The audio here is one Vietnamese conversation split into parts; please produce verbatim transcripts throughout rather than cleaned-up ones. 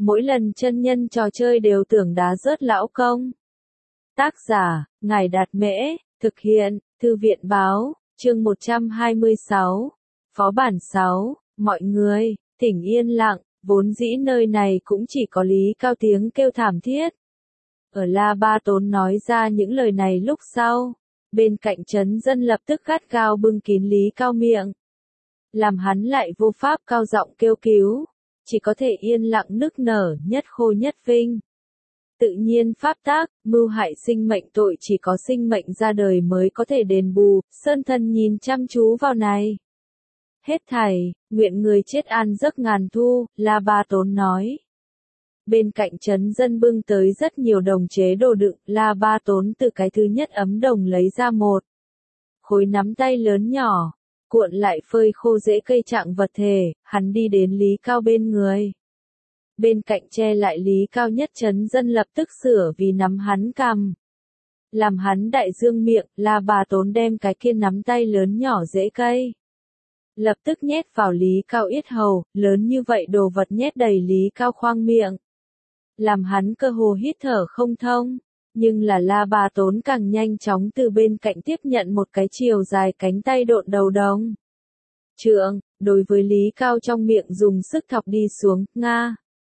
mỗi lần chân nhân trò chơi đều tưởng đá rớt lão công. Tác giả, Ngài Đạt Mễ, thực hiện, Thư viện Báo, chương một trăm hai mươi sáu, Phó bản sáu, mọi người, thỉnh yên lặng, vốn dĩ nơi này cũng chỉ có Lý Cao tiếng kêu thảm thiết. Ở La Ba Tốn nói ra những lời này lúc sau, bên cạnh trấn dân lập tức gắt gao bưng kín Lý Cao miệng. Làm hắn lại vô pháp cao giọng kêu cứu, chỉ có thể yên lặng nức nở, nhất khô nhất vinh. Tự nhiên pháp tác, mưu hại sinh mệnh tội chỉ có sinh mệnh ra đời mới có thể đền bù, Sơn Thần nhìn chăm chú vào này. Hết thảy, nguyện người chết an giấc ngàn thu, La Ba Tốn nói. Bên cạnh trấn dân bưng tới rất nhiều đồng chế đồ đựng, La Ba Tốn từ cái thứ nhất ấm đồng lấy ra một khối nắm tay lớn nhỏ, cuộn lại phơi khô rễ cây trạng vật thể, hắn đi đến Lý Cao bên người. Bên cạnh che lại Lý Cao nhất trấn dân lập tức sửa vì nắm hắn cằm. Làm hắn đại dương miệng, La Ba Tốn đem cái kia nắm tay lớn nhỏ rễ cây. Lập tức nhét vào Lý Cao yết hầu, lớn như vậy đồ vật nhét đầy Lý Cao khoang miệng. Làm hắn cơ hồ hít thở không thông, nhưng là La Ba Tốn càng nhanh chóng từ bên cạnh tiếp nhận một cái chiều dài cánh tay độn đầu đồng. Trượng, đối với Lý Cao trong miệng dùng sức thọc đi xuống, nga.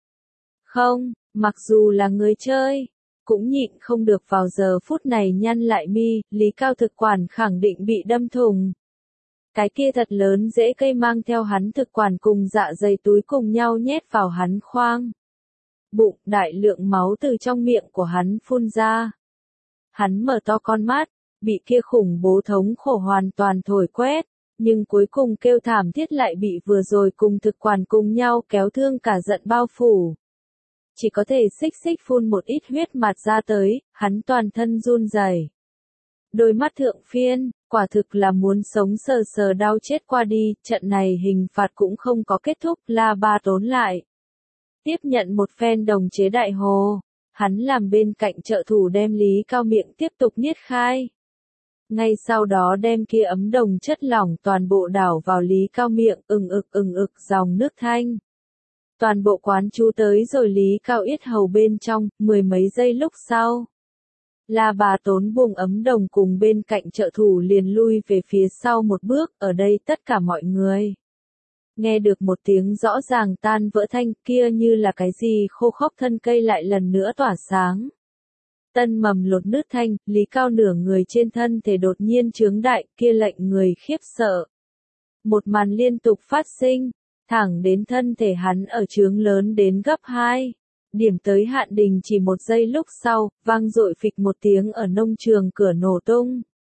Không, mặc dù là người chơi, cũng nhịn không được vào giờ phút này nhăn lại mi, Lý Cao thực quản khẳng định bị đâm thủng. Cái kia thật lớn rễ cây mang theo hắn thực quản cùng dạ dày túi cùng nhau nhét vào hắn khoang. Bụng, đại lượng máu từ trong miệng của hắn phun ra. Hắn mở to con mắt, bị kia khủng bố thống khổ hoàn toàn thổi quét, nhưng cuối cùng kêu thảm thiết lại bị vừa rồi cùng thực quản cùng nhau kéo thương cả giận bao phủ. Chỉ có thể xích xích phun một ít huyết mạt ra tới, hắn toàn thân run rẩy. Đôi mắt thượng phiên, quả thực là muốn sống sờ sờ đau chết qua đi, trận này hình phạt cũng không có kết thúc, La Ba Tốn lại. Tiếp nhận một phen đồng chế đại hồ, hắn làm bên cạnh trợ thủ đem Lý Cao miệng tiếp tục niết khai. Ngay sau đó đem kia ấm đồng chất lỏng toàn bộ đảo vào Lý Cao miệng, ừng ực ừng ực dòng nước thanh. Toàn bộ quán chú tới rồi Lý Cao yết hầu bên trong, mười mấy giây lúc sau. La Ba Tốn buông ấm đồng cùng bên cạnh trợ thủ liền lui về phía sau một bước, ở đây tất cả mọi người. Nghe được một tiếng rõ ràng tan vỡ thanh kia như là cái gì khô khốc thân cây lại lần nữa tỏa sáng. Tân mầm lột nứt thanh, Lý Cao nửa người trên thân thể đột nhiên chướng đại, kia lệnh người khiếp sợ. Một màn liên tục phát sinh, thẳng đến thân thể hắn ở chướng lớn đến gấp hai. Điểm tới hạn đình chỉ một giây lúc sau, vang dội phịch một tiếng ở nông trường cửa nổ tung.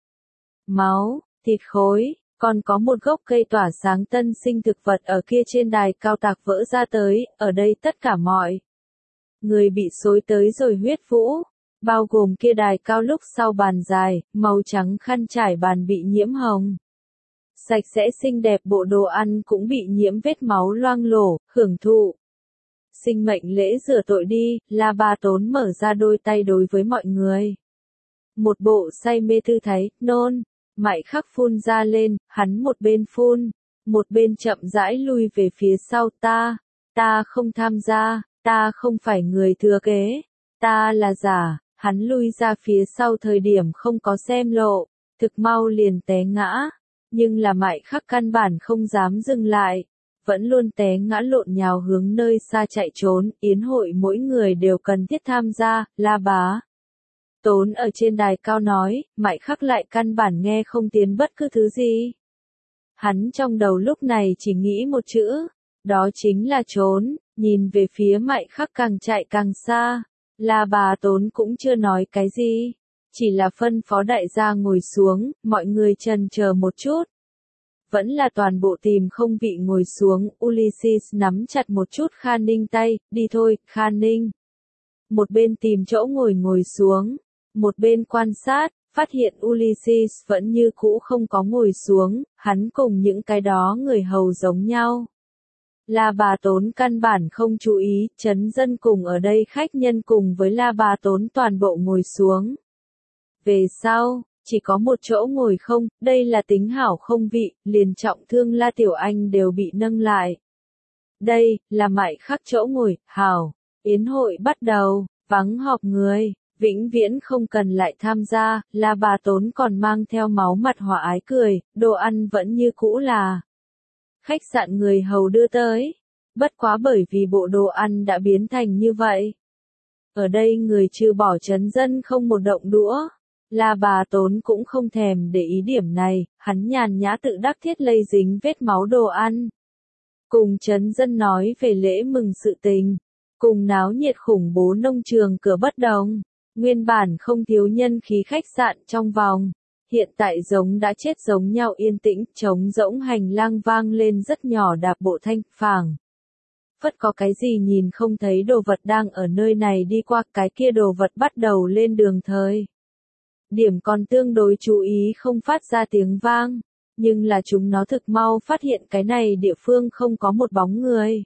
Máu, thịt khối, còn có một gốc cây tỏa sáng tân sinh thực vật ở kia trên đài cao tạc vỡ ra tới, ở đây tất cả mọi người bị xối tới rồi huyết vũ, bao gồm kia đài cao lúc sau bàn dài, màu trắng khăn trải bàn bị nhiễm hồng. Sạch sẽ xinh đẹp bộ đồ ăn cũng bị nhiễm vết máu loang lổ, hưởng thụ. Sinh mệnh lễ rửa tội đi, La Ba Tốn mở ra đôi tay đối với mọi người. Một bộ say mê tư thái, nôn, mại khắc phun ra lên, hắn một bên phun, một bên chậm rãi lui về phía sau ta, ta không tham gia, ta không phải người thừa kế, ta là giả, hắn lui ra phía sau thời điểm không có xem lộ, thực mau liền té ngã, nhưng là mại khắc căn bản không dám dừng lại. Vẫn luôn té ngã lộn nhào hướng nơi xa chạy trốn, yến hội mỗi người đều cần thiết tham gia, La Bá Tốn ở trên đài cao nói, mại khắc lại căn bản nghe không tiến bất cứ thứ gì. Hắn trong đầu lúc này chỉ nghĩ một chữ, đó chính là trốn, nhìn về phía mại khắc càng chạy càng xa, La Bá Tốn cũng chưa nói cái gì, chỉ là phân phó đại gia ngồi xuống, mọi người chần chờ một chút. Vẫn là toàn bộ tìm không vị ngồi xuống, Ulysses nắm chặt một chút Kha Ninh tay, đi thôi, Kha Ninh. Một bên tìm chỗ ngồi ngồi xuống, một bên quan sát, phát hiện Ulysses vẫn như cũ không có ngồi xuống, hắn cùng những cái đó người hầu giống nhau. La Ba Tốn căn bản không chú ý, trấn dân cùng ở đây khách nhân cùng với La Ba Tốn toàn bộ ngồi xuống. Về sau, chỉ có một chỗ ngồi không, đây là tính hảo không vị, liền trọng thương La Tiểu Anh đều bị nâng lại. Đây, là mại khắc chỗ ngồi, hảo, yến hội bắt đầu, vắng họp người, vĩnh viễn không cần lại tham gia, La Bà Tốn còn mang theo máu mặt hòa ái cười, đồ ăn vẫn như cũ là khách sạn người hầu đưa tới, bất quá bởi vì bộ đồ ăn đã biến thành như vậy. Ở đây người trừ bỏ trấn dân không một động đũa. La Bà Tốn cũng không thèm để ý điểm này, hắn nhàn nhã tự đắc thiết lây dính vết máu đồ ăn. Cùng trấn dân nói về lễ mừng sự tình, cùng náo nhiệt khủng bố nông trường cửa bất đồng, nguyên bản không thiếu nhân khí khách sạn trong vòng, hiện tại giống đã chết giống nhau yên tĩnh, trống rỗng hành lang vang lên rất nhỏ đạp bộ thanh, phảng. Phất có cái gì nhìn không thấy đồ vật đang ở nơi này đi qua, cái kia đồ vật bắt đầu lên đường thời. Điểm còn tương đối chú ý không phát ra tiếng vang, nhưng là chúng nó thực mau phát hiện cái này địa phương không có một bóng người.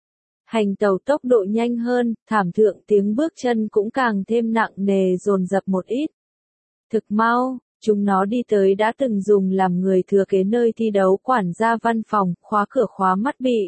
Hành tàu tốc độ nhanh hơn, thảm thượng tiếng bước chân cũng càng thêm nặng nề dồn dập một ít. Thực mau, chúng nó đi tới đã từng dùng làm người thừa kế nơi thi đấu quản gia văn phòng, khóa cửa khóa mắt bị.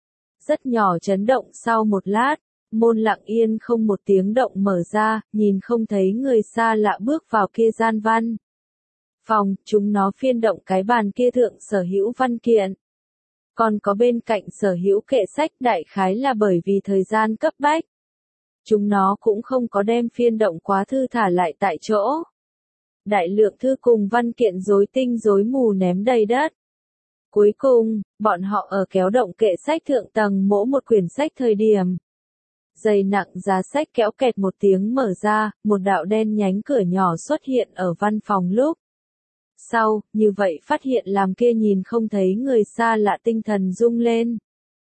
Rất nhỏ chấn động sau một lát, môn lặng yên không một tiếng động mở ra, nhìn không thấy người xa lạ bước vào kia gian văn phòng, chúng nó phiên động cái bàn kia thượng sở hữu văn kiện. Còn có bên cạnh sở hữu kệ sách, đại khái là bởi vì thời gian cấp bách. Chúng nó cũng không có đem phiên động quá thư thả lại tại chỗ. Đại lượng thư cùng văn kiện rối tinh rối mù ném đầy đất. Cuối cùng, bọn họ ở kéo động kệ sách thượng tầng mỗ một quyển sách thời điểm. Dày nặng giá sách kéo kẹt một tiếng mở ra, một đạo đen nhánh cửa nhỏ xuất hiện ở văn phòng lúc. Sau, như vậy phát hiện làm kia nhìn không thấy người xa lạ tinh thần rung lên.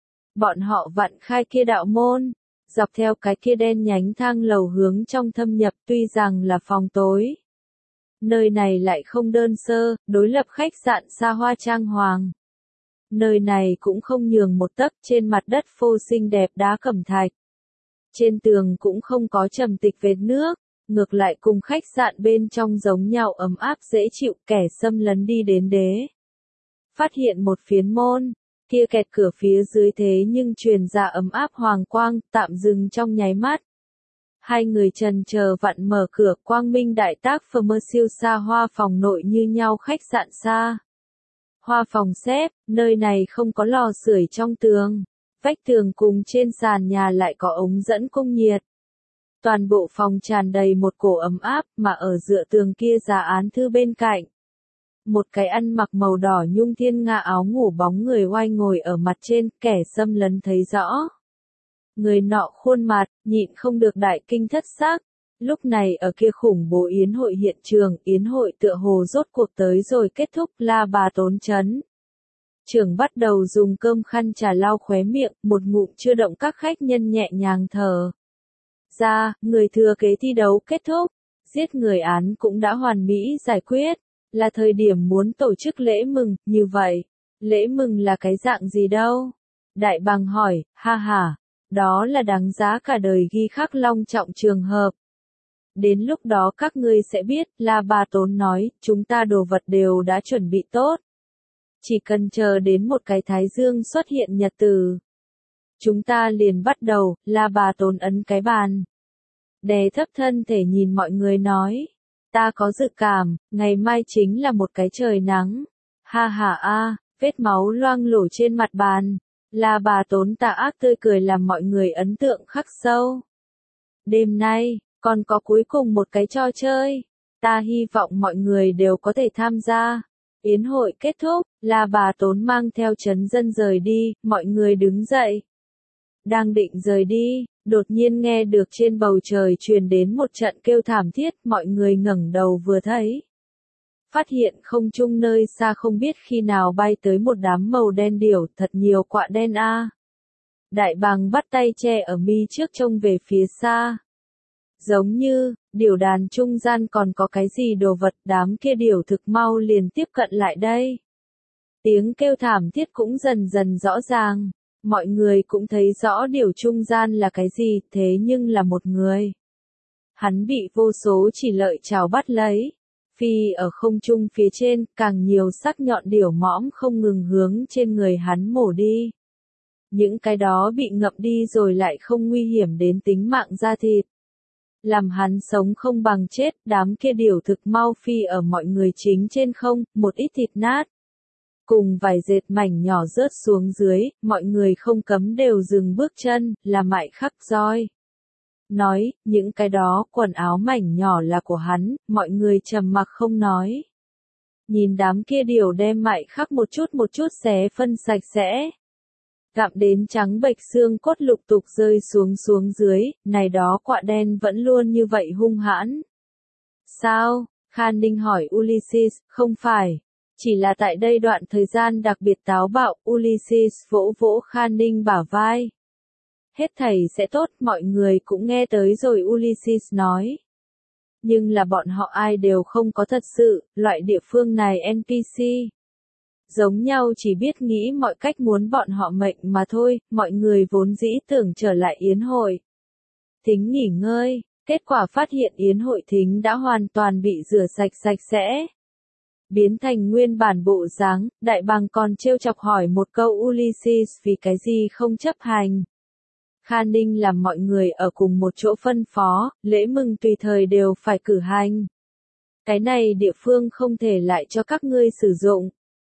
Bọn họ vặn khai kia đạo môn, dọc theo cái kia đen nhánh thang lầu hướng trong thâm nhập, tuy rằng là phòng tối. Nơi này lại không đơn sơ, đối lập khách sạn xa hoa trang hoàng. Nơi này cũng không nhường một tấc, trên mặt đất phô xinh đẹp đá cẩm thạch. Trên tường cũng không có trầm tịch vệt nước, ngược lại cùng khách sạn bên trong giống nhau ấm áp dễ chịu, kẻ xâm lấn đi đến đế. Phát hiện một phiến môn, kia kẹt cửa phía dưới thế nhưng truyền ra ấm áp hoàng quang, tạm dừng trong nháy mắt. Hai người trần chờ vặn mở cửa, quang minh đại tác phơ siêu xa hoa phòng nội như nhau khách sạn xa. Hoa phòng xếp, nơi này không có lò sưởi trong tường. Vách tường cùng trên sàn nhà lại có ống dẫn cung nhiệt. Toàn bộ phòng tràn đầy một cổ ấm áp, mà ở dựa tường kia giá án thư bên cạnh. Một cái ăn mặc màu đỏ nhung thiên nga áo ngủ bóng người oai ngồi ở mặt trên, kẻ xâm lấn thấy rõ. Người nọ khuôn mặt, nhịn không được đại kinh thất xác. Lúc này ở kia khủng bố yến hội hiện trường, yến hội tựa hồ rốt cuộc tới rồi kết thúc, La Bà Tốn chấn. Trưởng bắt đầu dùng cơm khăn trà lau khóe miệng, một ngụm chưa động các khách nhân nhẹ nhàng thở. Ra, người thừa kế thi đấu kết thúc, giết người án cũng đã hoàn mỹ giải quyết, là thời điểm muốn tổ chức lễ mừng, như vậy, lễ mừng là cái dạng gì đâu? Đại Bằng hỏi, ha ha, đó là đáng giá cả đời ghi khắc long trọng trường hợp. Đến lúc đó các ngươi sẽ biết, La Bà Tốn nói, chúng ta đồ vật đều đã chuẩn bị tốt. Chỉ cần chờ đến một cái thái dương xuất hiện nhật từ. Chúng ta liền bắt đầu, La Bà Tốn ấn cái bàn. Đè thấp thân thể nhìn mọi người nói. Ta có dự cảm, ngày mai chính là một cái trời nắng. Ha ha a, vết máu loang lổ trên mặt bàn. La Bà Tốn tà ác tươi cười làm mọi người ấn tượng khắc sâu. Đêm nay, còn có cuối cùng một cái trò chơi. Ta hy vọng mọi người đều có thể tham gia. Yến hội kết thúc, La Bà Tốn mang theo trấn dân rời đi, mọi người đứng dậy. Đang định rời đi, đột nhiên nghe được trên bầu trời truyền đến một trận kêu thảm thiết, mọi người ngẩng đầu vừa thấy. Phát hiện không trung nơi xa không biết khi nào bay tới một đám màu đen điểu, thật nhiều quạ đen a. Đại Bàng bắt tay che ở mi trước trông về phía xa. Giống như, điểu đàn trung gian còn có cái gì đồ vật, đám kia điểu thực mau liền tiếp cận lại đây. Tiếng kêu thảm thiết cũng dần dần rõ ràng, mọi người cũng thấy rõ điểu trung gian là cái gì, thế nhưng là một người. Hắn bị vô số chỉ lợi chảo bắt lấy, phi ở không trung phía trên, càng nhiều sắc nhọn điểu mõm không ngừng hướng trên người hắn mổ đi. những cái đó bị ngậm đi rồi lại không nguy hiểm đến tính mạng da thịt. Làm hắn sống không bằng chết, đám kia điều thực mau phi ở mọi người chính trên không, một ít thịt nát. Cùng vài dệt mảnh nhỏ rớt xuống dưới, mọi người không cấm đều dừng bước chân, là Mại Khắc roi. Nói, những cái đó quần áo mảnh nhỏ là của hắn, mọi người trầm mặc không nói. Nhìn đám kia điều đem Mại Khắc một chút một chút xé phân sạch sẽ. Gặm đến trắng bệch xương cốt lục tục rơi xuống xuống dưới, này đó quạ đen vẫn luôn như vậy hung hãn. Sao? Khan Ninh hỏi Ulysses, không phải. Chỉ là tại đây đoạn thời gian đặc biệt táo bạo, Ulysses vỗ vỗ Khan Ninh bả vai. Hết thầy sẽ tốt, mọi người cũng nghe tới rồi Ulysses nói. Nhưng là bọn họ ai đều không có thật sự, loại địa phương này en pê xê. Giống nhau chỉ biết nghĩ mọi cách muốn bọn họ mệnh mà thôi, mọi người vốn dĩ tưởng trở lại yến hội. Thính nghỉ ngơi, kết quả phát hiện yến hội thính đã hoàn toàn bị rửa sạch sạch sẽ. Biến thành nguyên bản bộ dáng, đại bàng còn trêu chọc hỏi một câu Ulysses vì cái gì không chấp hành. Khan Ninh làm mọi người ở cùng một chỗ phân phó, lễ mừng tùy thời đều phải cử hành. Cái này địa phương không thể lại cho các ngươi sử dụng.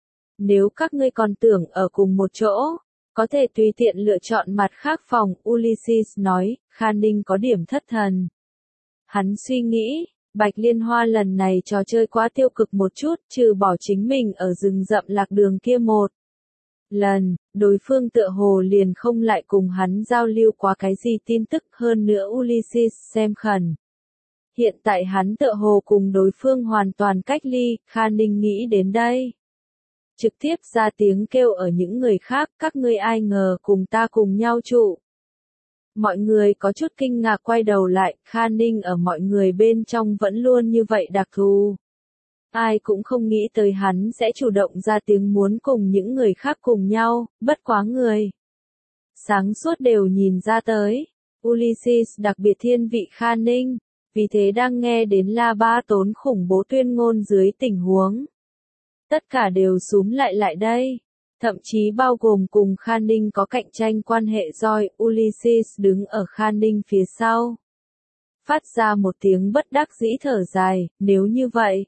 Nếu các ngươi còn tưởng ở cùng một chỗ, có thể tùy tiện lựa chọn mặt khác phòng, Ulysses nói, Khan Ninh có điểm thất thần. Hắn suy nghĩ, Bạch Liên Hoa lần này trò chơi quá tiêu cực một chút, trừ bỏ chính mình ở rừng rậm lạc đường kia một lần, đối phương tựa hồ liền không lại cùng hắn giao lưu quá cái gì tin tức, hơn nữa Ulysses xem khẩn. Hiện tại hắn tựa hồ cùng đối phương hoàn toàn cách ly, Khan Ninh nghĩ đến đây. Trực tiếp ra tiếng kêu ở những người khác, các ngươi ai ngờ cùng ta cùng nhau trụ. Mọi người có chút kinh ngạc quay đầu lại, Khan Ninh ở mọi người bên trong vẫn luôn như vậy đặc thù. Ai cũng không nghĩ tới hắn sẽ chủ động ra tiếng muốn cùng những người khác cùng nhau, bất quá người. Sáng suốt đều nhìn ra tới. Ulysses đặc biệt thiên vị Khan Ninh, vì thế đang nghe đến La Ba Tốn khủng bố tuyên ngôn dưới tình huống. Tất cả đều xúm lại lại đây. Thậm chí bao gồm cùng Khan Ninh có cạnh tranh quan hệ roi, Ulysses đứng ở Khan Ninh phía sau. Phát ra một tiếng bất đắc dĩ thở dài, nếu như vậy.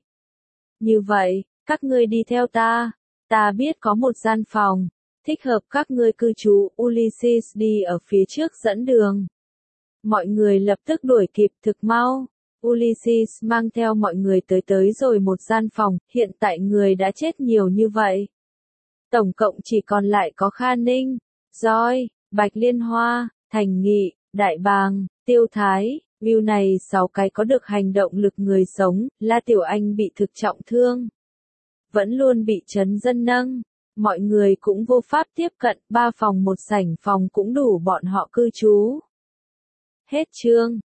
Như vậy, các ngươi đi theo ta. Ta biết có một gian phòng, thích hợp các ngươi cư trú, Ulysses đi ở phía trước dẫn đường. Mọi người lập tức đuổi kịp thực mau. Ulysses mang theo mọi người tới tới rồi một gian phòng, hiện tại người đã chết nhiều như vậy. Tổng cộng chỉ còn lại có Khan Ninh, Roi, Bạch Liên Hoa, Thành Nghị, Đại Bàng, Tiêu Thái, view này sáu cái có được hành động lực người sống, La Tiểu Anh bị thực trọng thương. Vẫn luôn bị chấn dân nâng, mọi người cũng vô pháp tiếp cận, ba phòng một sảnh phòng cũng đủ bọn họ cư trú. Hết chương.